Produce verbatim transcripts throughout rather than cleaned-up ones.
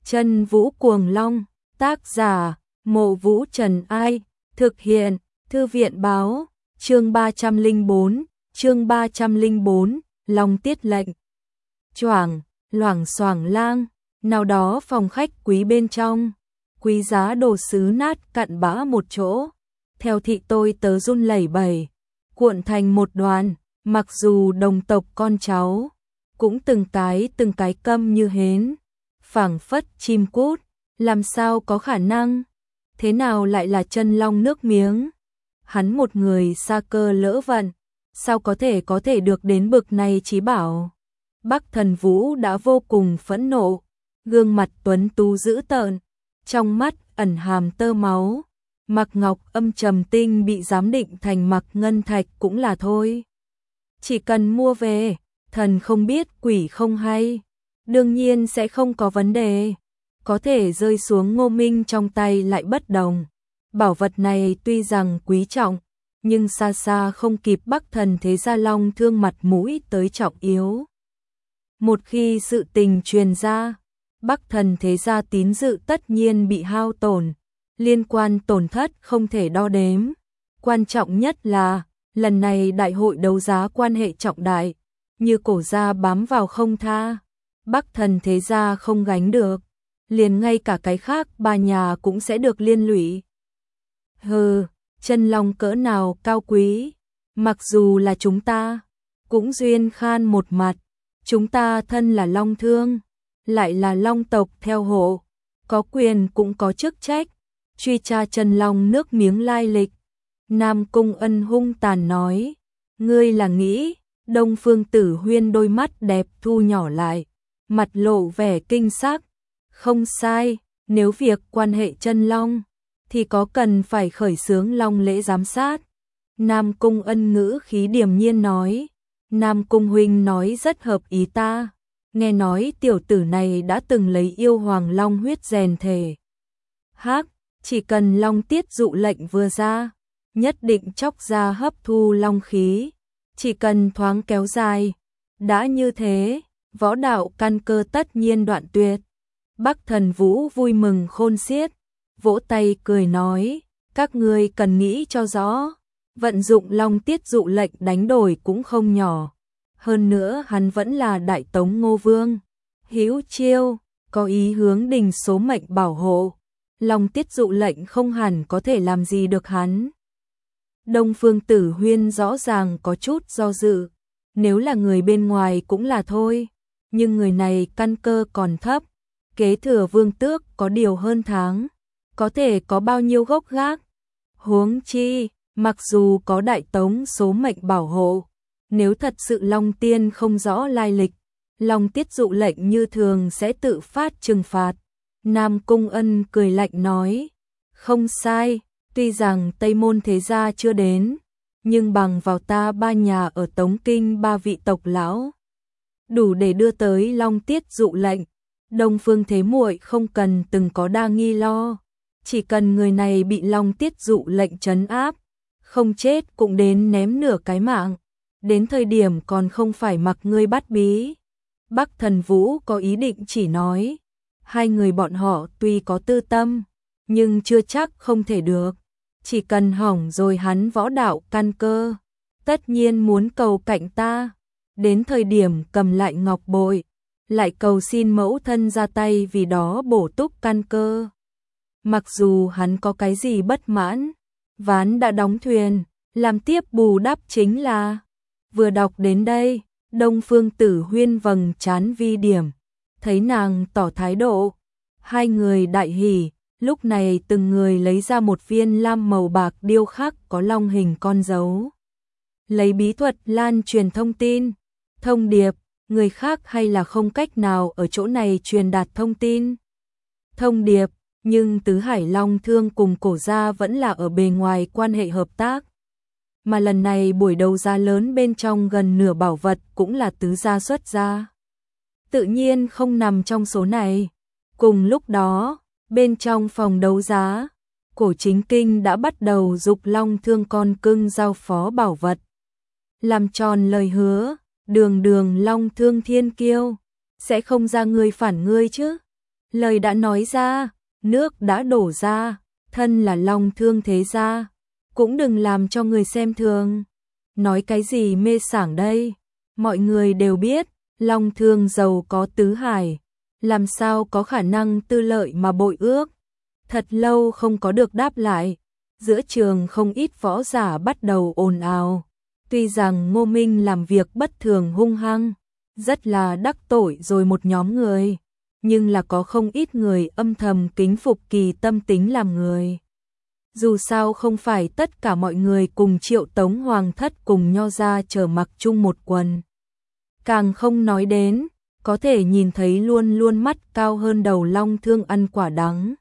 Chân Vũ Cuồng Long, tác giả, Mộ Vũ Trần Ai, thực hiện, Thư viện báo, chương ba trăm lẻ bốn, chương ba trăm lẻ bốn, Long tiết lệnh. Choảng, loảng xoảng lang, nào đó phòng khách quý bên trong, quý giá đồ sứ nát cặn bã một chỗ, theo thị tôi tớ run lẩy bẩy, cuộn thành một đoàn, mặc dù đồng tộc con cháu, cũng từng cái từng cái câm như hến, phảng phất chim cút, làm sao có khả năng, thế nào lại là chân long nước miếng, hắn một người sa cơ lỡ vận, sao có thể có thể được đến bực này chí bảo. Bắc Thần Vũ đã vô cùng phẫn nộ, gương mặt tuấn tú dữ tợn, trong mắt ẩn hàm tơ máu, Mạc Ngọc âm trầm tinh bị giám định thành Mạc Ngân Thạch cũng là thôi. Chỉ cần mua về, thần không biết quỷ không hay, đương nhiên sẽ không có vấn đề, có thể rơi xuống Ngô Minh trong tay lại bất đồng. Bảo vật này tuy rằng quý trọng, nhưng xa xa không kịp Bắc Thần Thế Gia Long Thương mặt mũi tới trọng yếu. Một khi sự tình truyền ra, Bắc Thần Thế Gia tín dự tất nhiên bị hao tổn, liên quan tổn thất không thể đo đếm. Quan trọng nhất là, lần này đại hội đấu giá quan hệ trọng đại, như cổ gia bám vào không tha, Bắc Thần Thế Gia không gánh được, liền ngay cả cái khác ba nhà cũng sẽ được liên lụy. Hừ, chân long cỡ nào cao quý, mặc dù là chúng ta, cũng duyên khan một mặt, chúng ta thân là long thương, lại là long tộc theo hộ, có quyền cũng có chức trách, truy tra chân long nước miếng lai lịch. Nam Cung Ân hung tàn nói, ngươi là nghĩ, Đông Phương Tử Huyên đôi mắt đẹp thu nhỏ lại, mặt lộ vẻ kinh sắc, không sai, nếu việc quan hệ chân long, thì có cần phải khởi xướng long lễ giám sát. Nam Cung Ân ngữ khí điềm nhiên nói, Nam Cung huynh nói rất hợp ý ta, nghe nói tiểu tử này đã từng lấy yêu hoàng long huyết rèn thể. Hắc, chỉ cần long tiết dụ lệnh vừa ra, nhất định chóc ra hấp thu long khí, chỉ cần thoáng kéo dài, đã như thế, võ đạo căn cơ tất nhiên đoạn tuyệt. Bắc Thần Vũ vui mừng khôn xiết, vỗ tay cười nói, các ngươi cần nghĩ cho rõ, vận dụng long tiết dụ lệnh đánh đổi cũng không nhỏ, hơn nữa hắn vẫn là Đại Tống Ngô Vương, hữu chiêu, có ý hướng đình số mệnh bảo hộ, long tiết dụ lệnh không hẳn có thể làm gì được hắn. Đông Phương Tử Huyên rõ ràng có chút do dự, nếu là người bên ngoài cũng là thôi, nhưng người này căn cơ còn thấp, kế thừa vương tước có điều hơn tháng, có thể có bao nhiêu gốc gác. Huống chi, mặc dù có Đại Tống số mệnh bảo hộ, nếu thật sự Long Tiên không rõ lai lịch, Long tiết dụ lệnh như thường sẽ tự phát trừng phạt. Nam Cung Ân cười lạnh nói, không sai, tuy rằng Tây Môn Thế Gia chưa đến, nhưng bằng vào ta ba nhà ở Tống Kinh ba vị tộc lão, đủ để đưa tới long tiết dụ lệnh. Đông Phương Thế Muội không cần từng có đa nghi lo, chỉ cần người này bị long tiết dụ lệnh trấn áp, không chết cũng đến ném nửa cái mạng, đến thời điểm còn không phải mặc ngươi bắt bí. Bắc Thần Vũ có ý định chỉ nói, hai người bọn họ tuy có tư tâm, nhưng chưa chắc không thể được, chỉ cần hỏng rồi hắn võ đạo căn cơ, tất nhiên muốn cầu cạnh ta, đến thời điểm cầm lại ngọc bội, lại cầu xin mẫu thân ra tay vì đó bổ túc căn cơ. Mặc dù hắn có cái gì bất mãn, ván đã đóng thuyền, làm tiếp bù đắp chính là. Vừa đọc đến đây, Đông Phương Tử Huyên vầng trán vi điểm, thấy nàng tỏ thái độ, hai người đại hỉ, lúc này từng người lấy ra một viên lam màu bạc điêu khắc có long hình con dấu. Lấy bí thuật lan truyền thông tin, thông điệp, người khác hay là không cách nào ở chỗ này truyền đạt thông tin. Thông điệp, nhưng Tứ Hải Long Thương cùng cổ gia vẫn là ở bề ngoài quan hệ hợp tác. Mà lần này buổi đấu giá lớn bên trong gần nửa bảo vật cũng là tứ gia xuất ra. Tự nhiên không nằm trong số này. Cùng lúc đó, bên trong phòng đấu giá, Cổ Chính Kinh đã bắt đầu giục Long Thương con cưng giao phó bảo vật. Làm tròn lời hứa, đường đường Long Thương thiên kiêu, sẽ không ra người phản ngươi chứ. Lời đã nói ra, nước đã đổ ra, thân là Long Thương thế gia, cũng đừng làm cho người xem thường. Nói cái gì mê sảng đây? Mọi người đều biết, Long Thương giàu có tứ hải, làm sao có khả năng tư lợi mà bội ước. Thật lâu không có được đáp lại, giữa trường không ít võ giả bắt đầu ồn ào. Tuy rằng Ngô Minh làm việc bất thường hung hăng, rất là đắc tội rồi một nhóm người, nhưng là có không ít người âm thầm kính phục Kỳ tâm tính làm người. Dù sao không phải tất cả mọi người cùng Triệu Tống Hoàng thất cùng Nho gia trở mặc chung một quần. Càng không nói đến, có thể nhìn thấy luôn luôn mắt cao hơn đầu Long Thương ăn quả đắng.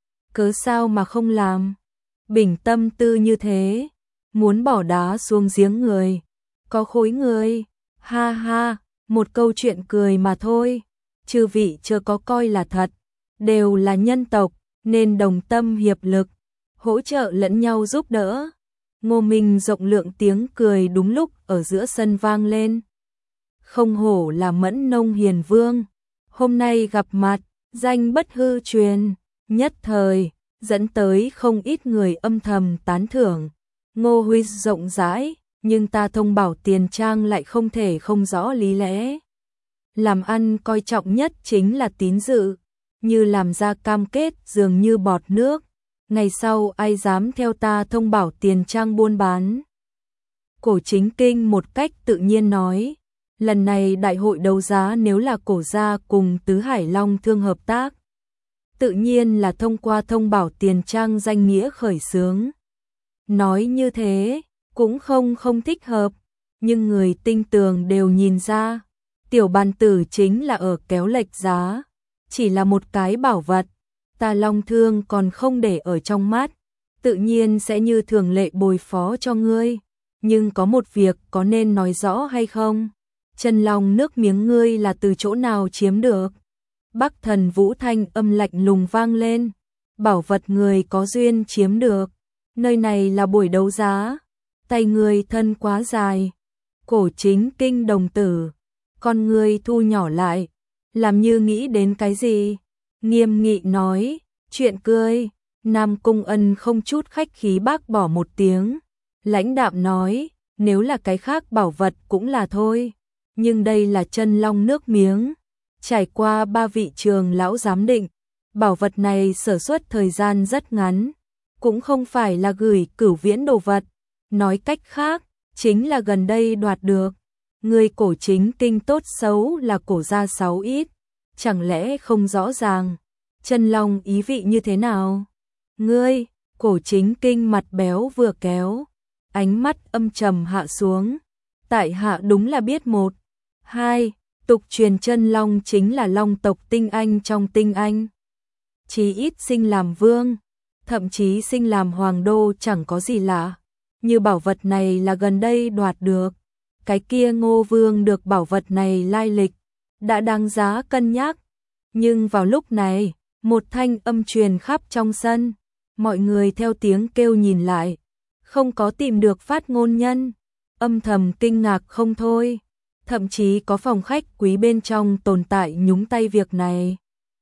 Cớ sao mà không làm? Bình tâm tư như thế, muốn bỏ đá xuống giếng người, có khối người, ha ha, một câu chuyện cười mà thôi. Chư vị chưa có coi là thật, đều là nhân tộc, nên đồng tâm hiệp lực, hỗ trợ lẫn nhau giúp đỡ. Ngô Minh rộng lượng tiếng cười đúng lúc ở giữa sân vang lên. Không hổ là Mẫn Nông Hiền Vương, hôm nay gặp mặt, danh bất hư truyền, nhất thời, dẫn tới không ít người âm thầm tán thưởng. Ngô Huy rộng rãi, nhưng ta thông bảo tiền trang lại không thể không rõ lý lẽ. Làm ăn coi trọng nhất chính là tín dự, như làm ra cam kết dường như bọt nước. Ngày sau ai dám theo ta thông bảo tiền trang buôn bán. Cổ Chính Kinh một cách tự nhiên nói, lần này đại hội đấu giá nếu là Cổ gia cùng Tứ Hải Long Thương hợp tác, tự nhiên là thông qua thông bảo tiền trang danh nghĩa khởi xướng. Nói như thế, cũng không không thích hợp, nhưng người tinh tường đều nhìn ra, tiểu bàn tử chính là ở kéo lệch giá, chỉ là một cái bảo vật, ta Long Thương còn không để ở trong mắt, tự nhiên sẽ như thường lệ bồi phó cho ngươi, nhưng có một việc có nên nói rõ hay không? Chân long nước miếng ngươi là từ chỗ nào chiếm được? Bắc Thần Vũ thanh âm lạnh lùng vang lên, bảo vật người có duyên chiếm được, nơi này là buổi đấu giá, tay người thân quá dài. Cổ Chính Kinh đồng tử, con người thu nhỏ lại, làm như nghĩ đến cái gì, nghiêm nghị nói, chuyện cười. Nam Cung Ân không chút khách khí bác bỏ một tiếng, lãnh đạm nói, nếu là cái khác bảo vật cũng là thôi, nhưng đây là chân long nước miếng, trải qua ba vị trường lão giám định, bảo vật này sử xuất thời gian rất ngắn, cũng không phải là gửi cửu viễn đồ vật, nói cách khác, chính là gần đây đoạt được. Người Cổ Chính Kinh tốt xấu là Cổ gia sáu ít, chẳng lẽ không rõ ràng, chân long ý vị như thế nào? Ngươi, Cổ Chính Kinh mặt béo vừa kéo, ánh mắt âm trầm hạ xuống, tại hạ đúng là biết một, hai, tục truyền chân long chính là long tộc tinh anh trong tinh anh. Chí ít sinh làm vương, thậm chí sinh làm hoàng đô chẳng có gì lạ, như bảo vật này là gần đây đoạt được, cái kia Ngô Vương được bảo vật này lai lịch, đã đáng giá cân nhắc. Nhưng vào lúc này, một thanh âm truyền khắp trong sân, mọi người theo tiếng kêu nhìn lại, không có tìm được phát ngôn nhân, âm thầm kinh ngạc không thôi, thậm chí có phòng khách quý bên trong tồn tại nhúng tay việc này.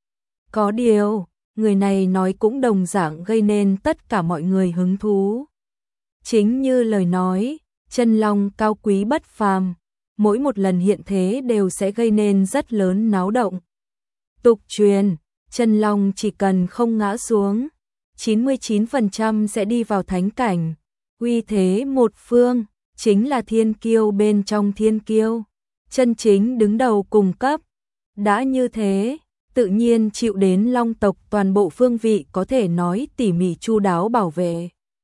Có điều, người này nói cũng đồng dạng gây nên tất cả mọi người hứng thú. Chính như lời nói, chân long cao quý bất phàm, mỗi một lần hiện thế đều sẽ gây nên rất lớn náo động. Tục truyền, chân long chỉ cần không ngã xuống, chín mươi chín phần trăm sẽ đi vào thánh cảnh, uy thế một phương, chính là thiên kiêu bên trong thiên kiêu, chân chính đứng đầu cùng cấp. Đã như thế, tự nhiên chịu đến long tộc toàn bộ phương vị có thể nói tỉ mỉ chu đáo bảo vệ.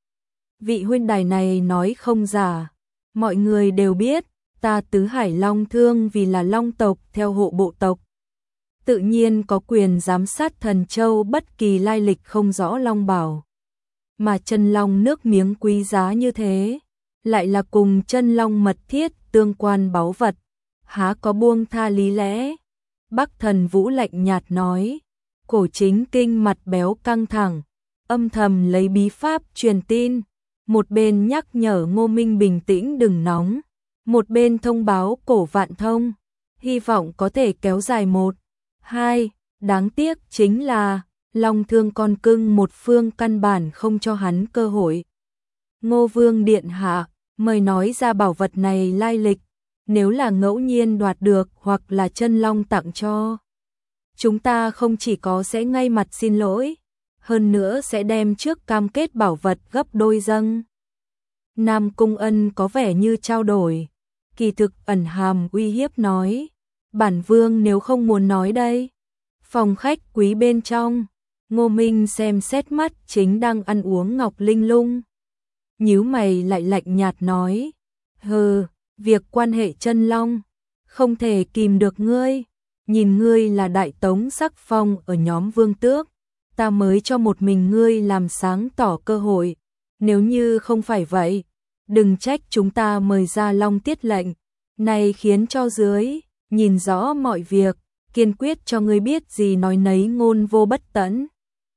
Vị huynh đài này nói không giả, mọi người đều biết, ta Tứ Hải Long Thương vì là long tộc theo hộ bộ tộc, tự nhiên có quyền giám sát Thần Châu bất kỳ lai lịch không rõ long bảo. Mà chân long nước miếng quý giá như thế, lại là cùng chân long mật thiết tương quan báu vật, há có buông tha lý lẽ. Bắc Thần Vũ lạnh nhạt nói, Cổ Chính Kinh mặt béo căng thẳng, âm thầm lấy bí pháp truyền tin, một bên nhắc nhở Ngô Minh bình tĩnh đừng nóng, một bên thông báo Cổ Vạn Thông, hy vọng có thể kéo dài một, hai, Đáng tiếc chính là Long Thương con cưng một phương căn bản không cho hắn cơ hội. Ngô Vương điện hạ, mời nói ra bảo vật này lai lịch, nếu là ngẫu nhiên đoạt được hoặc là chân long tặng cho. Chúng ta không chỉ có sẽ ngay mặt xin lỗi, hơn nữa sẽ đem trước cam kết bảo vật gấp đôi dâng. Nam Cung Ân có vẻ như trao đổi, kỳ thực ẩn hàm uy hiếp nói, bản vương nếu không muốn nói đây. Phòng khách quý bên trong, Ngô Minh xem xét mắt chính đang ăn uống Ngọc Linh Lung. Nhíu mày lại lạnh nhạt nói, hừ, việc quan hệ chân long, không thể kìm được ngươi, nhìn ngươi là đại tống sắc phong ở nhóm vương tước, ta mới cho một mình ngươi làm sáng tỏ cơ hội, nếu như không phải vậy, đừng trách chúng ta mời ra Long Tiết lệnh, này khiến cho dưới, nhìn rõ mọi việc, kiên quyết cho ngươi biết gì nói nấy ngôn vô bất tẫn.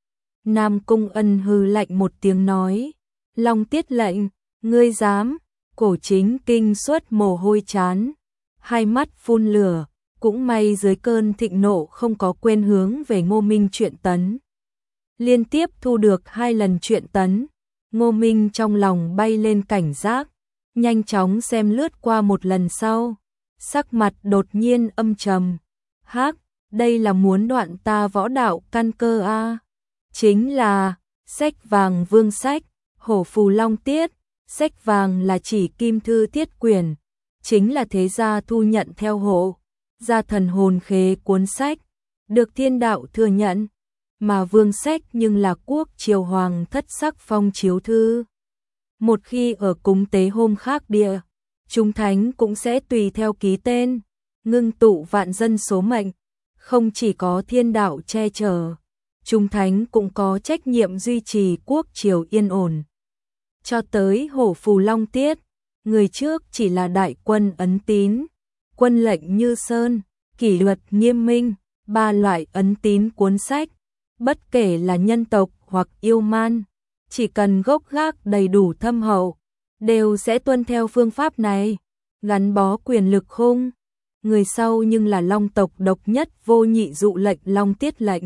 Nam Cung Ân hừ lạnh một tiếng nói, Long Tiết lệnh, ngươi dám, Cổ Chính Kinh suốt mồ hôi chán, hai mắt phun lửa, cũng may dưới cơn thịnh nộ không có quên hướng về Ngô Minh chuyện tấn. Liên tiếp thu được hai lần chuyện tấn, Ngô Minh trong lòng bay lên cảnh giác, nhanh chóng xem lướt qua một lần sau, sắc mặt đột nhiên âm trầm. Hắc, đây là muốn đoạn ta võ đạo căn cơ a? À? Chính là sách vàng vương sách, hổ phù long tiết, sách vàng là chỉ kim thư tiết quyền, chính là thế gia thu nhận theo hộ, gia thần hồn khế cuốn sách, được thiên đạo thừa nhận, mà vương sách nhưng là quốc triều hoàng thất sắc phong chiếu thư. Một khi ở cúng tế hôm khác địa, chúng thánh cũng sẽ tùy theo ký tên, ngưng tụ vạn dân số mệnh, không chỉ có thiên đạo che chở, chúng thánh cũng có trách nhiệm duy trì quốc triều yên ổn. Cho tới hổ phù long tiết, người trước chỉ là đại quân ấn tín, quân lệnh như sơn, kỷ luật nghiêm minh, ba loại ấn tín cuốn sách, bất kể là nhân tộc hoặc yêu man, chỉ cần gốc gác đầy đủ thâm hậu, đều sẽ tuân theo phương pháp này, gắn bó quyền lực khung. Người sau nhưng là long tộc độc nhất vô nhị dụ lệnh Long Tiết lệnh.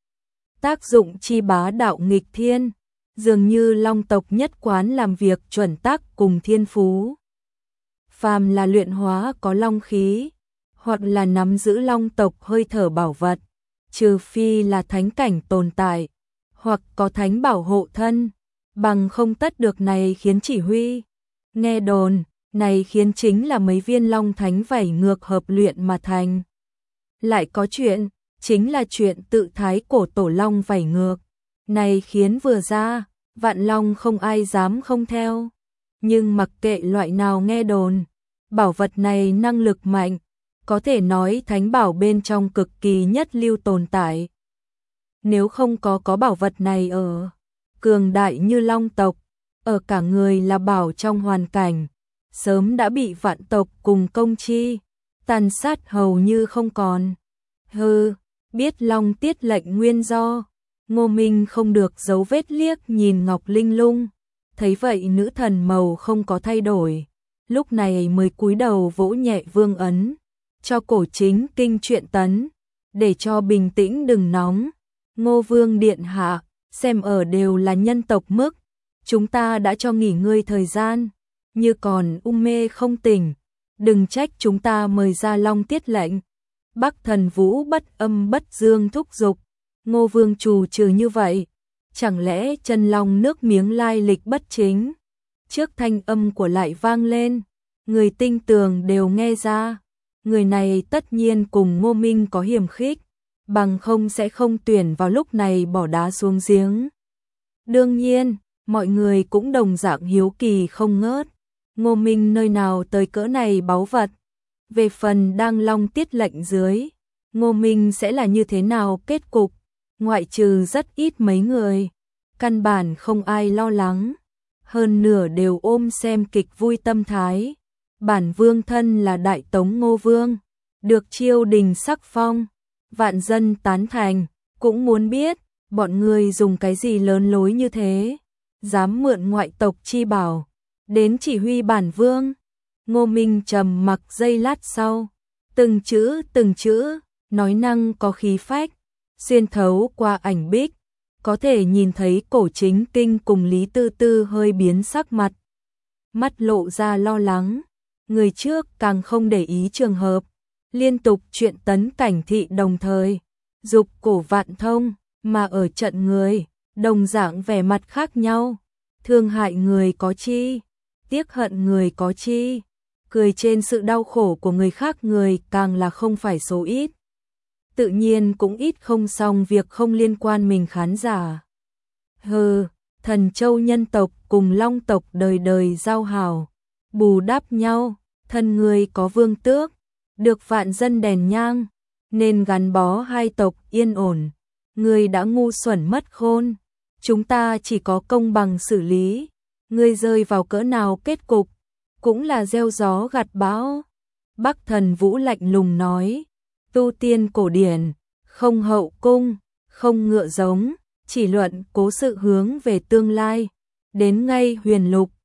Tác dụng chi bá đạo nghịch thiên, dường như long tộc nhất quán làm việc chuẩn tắc cùng thiên phú. Phàm là luyện hóa có long khí, hoặc là nắm giữ long tộc hơi thở bảo vật, trừ phi là thánh cảnh tồn tại, hoặc có thánh bảo hộ thân, bằng không tất được này khiến chỉ huy. Nghe đồn, này khiến chính là mấy viên long thánh vảy ngược hợp luyện mà thành. Lại có chuyện, chính là chuyện tự thái cổ tổ long vảy ngược. Này khiến vừa ra, vạn long không ai dám không theo. Nhưng mặc kệ loại nào nghe đồn, bảo vật này năng lực mạnh, có thể nói thánh bảo bên trong cực kỳ nhất lưu tồn tại. Nếu không có có bảo vật này ở, cường đại như long tộc, ở cả người là bảo trong hoàn cảnh, sớm đã bị vạn tộc cùng công chi, tàn sát hầu như không còn. Hừ, biết Long Tiết lệnh nguyên do, Ngô Minh không được giấu vết liếc nhìn Ngọc Linh Lung, thấy vậy nữ thần màu không có thay đổi, lúc này mới cúi đầu vỗ nhẹ vương ấn, cho Cổ Chính Kinh chuyện tấn, để cho bình tĩnh đừng nóng. Ngô Vương điện hạ, xem ở đều là nhân tộc mức, chúng ta đã cho nghỉ ngơi thời gian, như còn u mê không tỉnh, đừng trách chúng ta mời ra Long Tiết lệnh. Bắc Thần Vũ bất âm bất dương thúc giục, Ngô Vương trù trừ như vậy, chẳng lẽ chân long nước miếng lai lịch bất chính? Trước thanh âm của lại vang lên, người tinh tường đều nghe ra, người này tất nhiên cùng Ngô Minh có hiềm khích, bằng không sẽ không tuyển vào lúc này bỏ đá xuống giếng. Đương nhiên, mọi người cũng đồng dạng hiếu kỳ không ngớt, Ngô Minh nơi nào tới cỡ này báu vật. Về phần đang Long Tiết lệnh dưới, Ngô Minh sẽ là như thế nào kết cục, ngoại trừ rất ít mấy người, căn bản không ai lo lắng, hơn nửa đều ôm xem kịch vui tâm thái. Bản vương thân là Đại Tống Ngô Vương, được triều đình sắc phong, vạn dân tán thành, cũng muốn biết, bọn người dùng cái gì lớn lối như thế, dám mượn ngoại tộc chi bảo, đến chỉ huy bản vương. Ngô Minh trầm mặc giây lát sau, từng chữ từng chữ, nói năng có khí phách, Xuyên thấu qua ảnh bích, có thể nhìn thấy Cổ Chính Kinh cùng Lý Tư Tư hơi biến sắc mặt. Mắt lộ ra lo lắng, người trước càng không để ý trường hợp, liên tục chuyện tấn cảnh thị đồng thời, dục Cổ Vạn Thông, mà ở trận người, đồng dạng vẻ mặt khác nhau, thương hại người có chi, tiếc hận người có chi, cười trên sự đau khổ của người khác người càng là không phải số ít. Tự nhiên cũng ít không xong việc không liên quan mình khán giả. Hừ, Thần Châu nhân tộc cùng Long tộc đời đời giao hảo, bù đắp nhau, thân người có vương tước, được vạn dân đèn nhang, nên gắn bó hai tộc yên ổn. Người đã ngu xuẩn mất khôn, chúng ta chỉ có công bằng xử lý, người rơi vào cỡ nào kết cục, cũng là gieo gió gặt bão. Bắc Thần Vũ lạnh lùng nói, tu tiên cổ điển, không hậu cung, không ngựa giống, chỉ luận cố sự hướng về tương lai, đến ngay huyền lục,